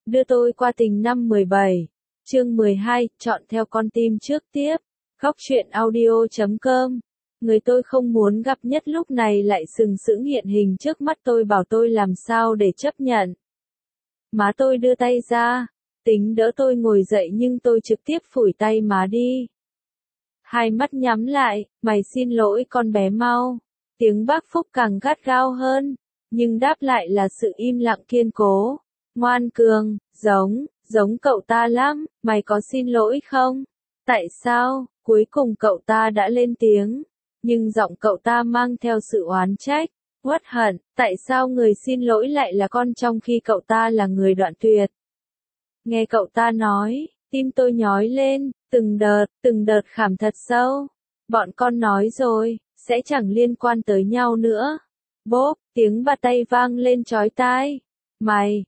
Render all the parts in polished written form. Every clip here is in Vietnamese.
Đưa tôi qua tình năm 17. Chương 12, chọn theo con tim trước tiếp. Góc truyện audio.com. Người tôi không muốn gặp nhất lúc này lại sừng sững hiện hình trước mắt tôi, bảo tôi làm sao để chấp nhận. Má tôi đưa tay ra, tính đỡ tôi ngồi dậy nhưng tôi trực tiếp phủi tay má đi. Hai mắt nhắm lại, mày xin lỗi con bé mau. Tiếng bác Phúc càng gắt gao hơn, nhưng đáp lại là sự im lặng kiên cố. Ngoan cường, giống cậu ta lắm, mày có xin lỗi không? Tại sao? Cuối cùng cậu ta đã lên tiếng, nhưng giọng cậu ta mang theo sự oán trách, uất hận, tại sao người xin lỗi lại là con trong khi cậu ta là người đoạn tuyệt? Nghe cậu ta nói, tim tôi nhói lên, từng đợt khảm thật sâu. Bọn con nói rồi, sẽ chẳng liên quan tới nhau nữa. Bốp, tiếng bạt tay vang lên chói tai. Mày,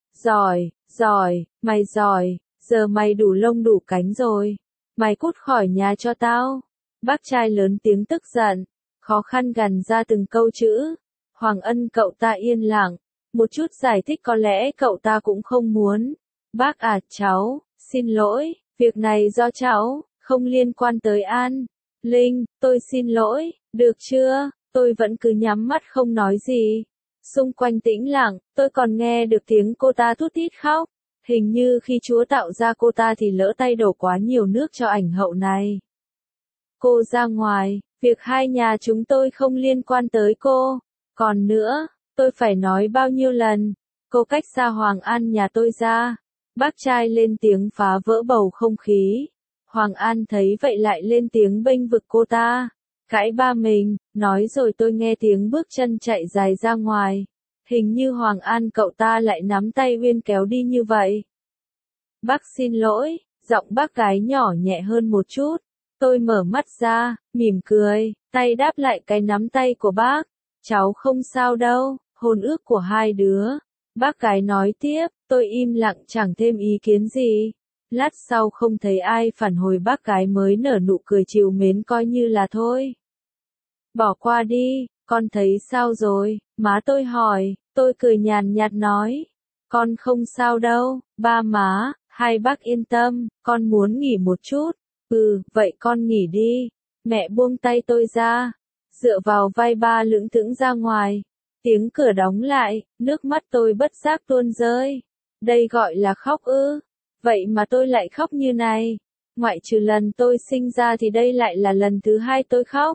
mày giỏi, giờ mày đủ lông đủ cánh rồi. Mày cút khỏi nhà cho tao. Bác trai lớn tiếng tức giận, khó khăn gằn ra từng câu chữ. Hoàng Ân cậu ta yên lặng, một chút giải thích có lẽ cậu ta cũng không muốn. Bác à, cháu, xin lỗi, việc này do cháu, không liên quan tới An. Linh, tôi xin lỗi, được chưa? Tôi vẫn cứ nhắm mắt không nói gì. Xung quanh tĩnh lặng, tôi còn nghe được tiếng cô ta thút thít khóc. Hình như khi Chúa tạo ra cô ta thì lỡ tay đổ quá nhiều nước cho ảnh hậu này. Cô ra ngoài, việc hai nhà chúng tôi không liên quan tới cô. Còn nữa, tôi phải nói bao nhiêu lần, cô cách xa Hoàng An nhà tôi ra. Bác trai lên tiếng phá vỡ bầu không khí. Hoàng An thấy vậy lại lên tiếng bênh vực cô ta. Cãi ba mình, nói rồi tôi nghe tiếng bước chân chạy dài ra ngoài. Hình như Hoàng An cậu ta lại nắm tay Uyên kéo đi như vậy. Bác xin lỗi, giọng bác gái nhỏ nhẹ hơn một chút. Tôi mở mắt ra, mỉm cười, tay đáp lại cái nắm tay của bác. Cháu không sao đâu, hôn ước của hai đứa. Bác gái nói tiếp, tôi im lặng chẳng thêm ý kiến gì. Lát sau không thấy ai phản hồi, bác gái mới nở nụ cười trìu mến coi như là thôi. Bỏ qua đi, con thấy sao rồi? Má tôi hỏi, tôi cười nhàn nhạt nói. Con không sao đâu, ba má, hai bác yên tâm, con muốn nghỉ một chút. Vậy con nghỉ đi. Mẹ buông tay tôi ra, dựa vào vai ba lững thững ra ngoài. Tiếng cửa đóng lại, nước mắt tôi bất giác tuôn rơi. Đây gọi là khóc ư? Vậy mà tôi lại khóc như này. Ngoại trừ lần tôi sinh ra thì đây lại là lần thứ hai tôi khóc.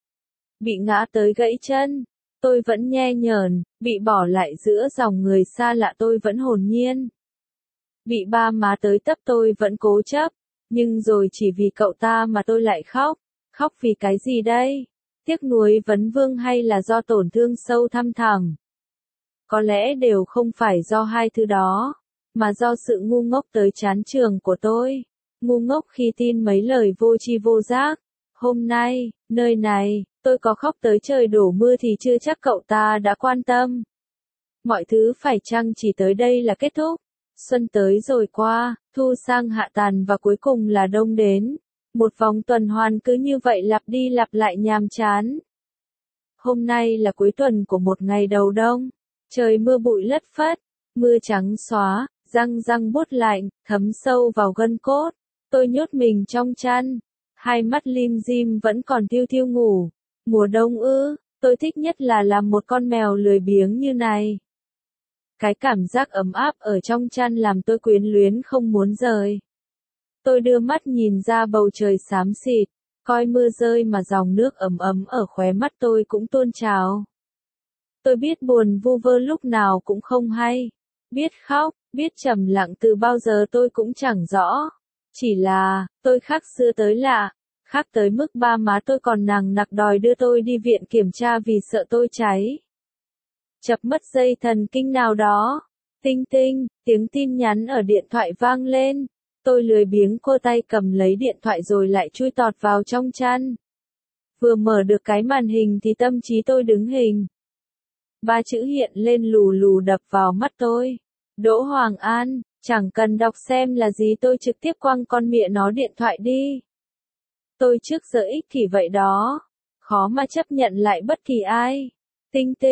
Bị ngã tới gãy chân, tôi vẫn nhe nhờn, bị bỏ lại giữa dòng người xa lạ tôi vẫn hồn nhiên. Bị ba má tới tấp tôi vẫn cố chấp, nhưng rồi chỉ vì cậu ta mà tôi lại khóc. Khóc vì cái gì đây? Tiếc nuối vấn vương hay là do tổn thương sâu thăm thẳm? Có lẽ đều không phải do hai thứ đó, mà do sự ngu ngốc tới chán trường của tôi. Ngu ngốc khi tin mấy lời vô tri vô giác. Hôm nay, nơi này, tôi có khóc tới trời đổ mưa thì chưa chắc cậu ta đã quan tâm. Mọi thứ phải chăng chỉ tới đây là kết thúc? Xuân tới rồi qua, thu sang hạ tàn và cuối cùng là đông đến. Một vòng tuần hoàn cứ như vậy lặp đi lặp lại nhàm chán. Hôm nay là cuối tuần của một ngày đầu đông. Trời mưa bụi lất phất, mưa trắng xóa, răng buốt lạnh, thấm sâu vào gân cốt. Tôi nhốt mình trong chăn, hai mắt lim dim vẫn còn thiu thiu ngủ. Mùa đông ư, tôi thích nhất là làm một con mèo lười biếng như này. Cái cảm giác ấm áp ở trong chăn làm tôi quyến luyến không muốn rời. Tôi đưa mắt nhìn ra bầu trời xám xịt, coi mưa rơi mà dòng nước ấm ấm ở khóe mắt tôi cũng tuôn trào. Tôi biết buồn vu vơ lúc nào cũng không hay, biết khóc, biết trầm lặng từ bao giờ tôi cũng chẳng rõ. Chỉ là, tôi khác xưa tới lạ, khác tới mức ba má tôi còn nằng nặc đòi đưa tôi đi viện kiểm tra vì sợ tôi cháy. Chập mất dây thần kinh nào đó. Tinh tinh, tiếng tin nhắn ở điện thoại vang lên. Tôi lười biếng cô tay cầm lấy điện thoại rồi lại chui tọt vào trong chăn. Vừa mở được cái màn hình thì tâm trí tôi đứng hình. Ba chữ hiện lên lù lù đập vào mắt tôi. Đỗ Hoàng An, chẳng cần đọc xem là gì tôi trực tiếp quăng con mẹ nó điện thoại đi. Tôi trước giờ ích kỷ vậy đó. Khó mà chấp nhận lại bất kỳ ai. Tinh tinh,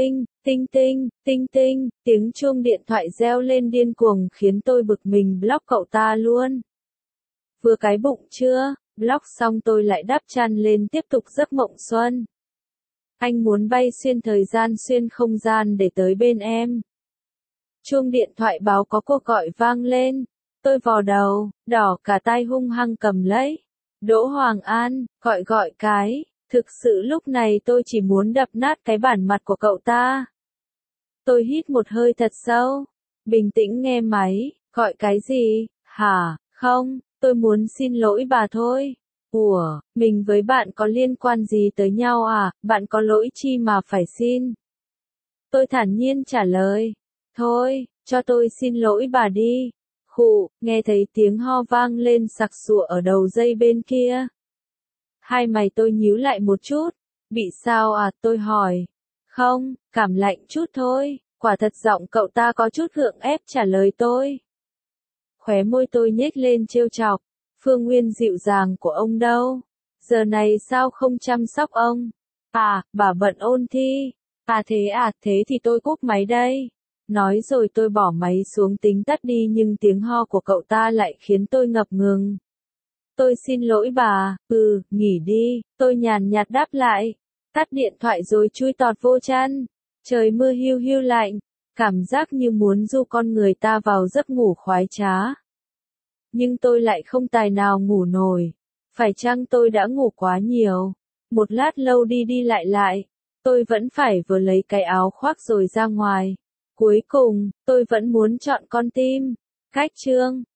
Tinh tinh, tinh tinh, tiếng chuông điện thoại reo lên điên cuồng khiến tôi bực mình block cậu ta luôn. Vừa cái bụng chưa, block xong tôi lại đắp chăn lên tiếp tục giấc mộng xuân. Anh muốn bay xuyên thời gian xuyên không gian để tới bên em. Chuông điện thoại báo có cuộc gọi vang lên. Tôi vò đầu, đỏ cả tai hung hăng cầm lấy. Đỗ Hoàng An, gọi cái. Thực sự lúc này tôi chỉ muốn đập nát cái bản mặt của cậu ta. Tôi hít một hơi thật sâu. Bình tĩnh nghe máy, gọi cái gì, hả, không, tôi muốn xin lỗi bà thôi. Ủa, mình với bạn có liên quan gì tới nhau à, bạn có lỗi chi mà phải xin? Tôi thản nhiên trả lời. Thôi, cho tôi xin lỗi bà đi. Khụ, nghe thấy tiếng ho vang lên sặc sụa ở đầu dây bên kia. Hai mày tôi nhíu lại một chút. Bị sao à, tôi hỏi. Không, cảm lạnh chút thôi. Quả thật giọng cậu ta có chút gượng ép trả lời tôi. Khóe môi tôi nhếch lên trêu chọc. Phương Nguyên dịu dàng của ông đâu? Giờ này sao không chăm sóc ông? À, bà bận ôn thi. À, thế thì tôi cúp máy đây. Nói rồi tôi bỏ máy xuống tính tắt đi nhưng tiếng ho của cậu ta lại khiến tôi ngập ngừng. Tôi xin lỗi bà, nghỉ đi, tôi nhàn nhạt đáp lại. Tắt điện thoại rồi chui tọt vô chăn. Trời mưa hiu hiu lạnh, cảm giác như muốn du con người ta vào giấc ngủ khoái trá. Nhưng tôi lại không tài nào ngủ nổi. Phải chăng tôi đã ngủ quá nhiều? Một lát lâu đi lại, tôi vẫn phải vừa lấy cái áo khoác rồi ra ngoài. Cuối cùng, tôi vẫn muốn chọn con tim. Cách chương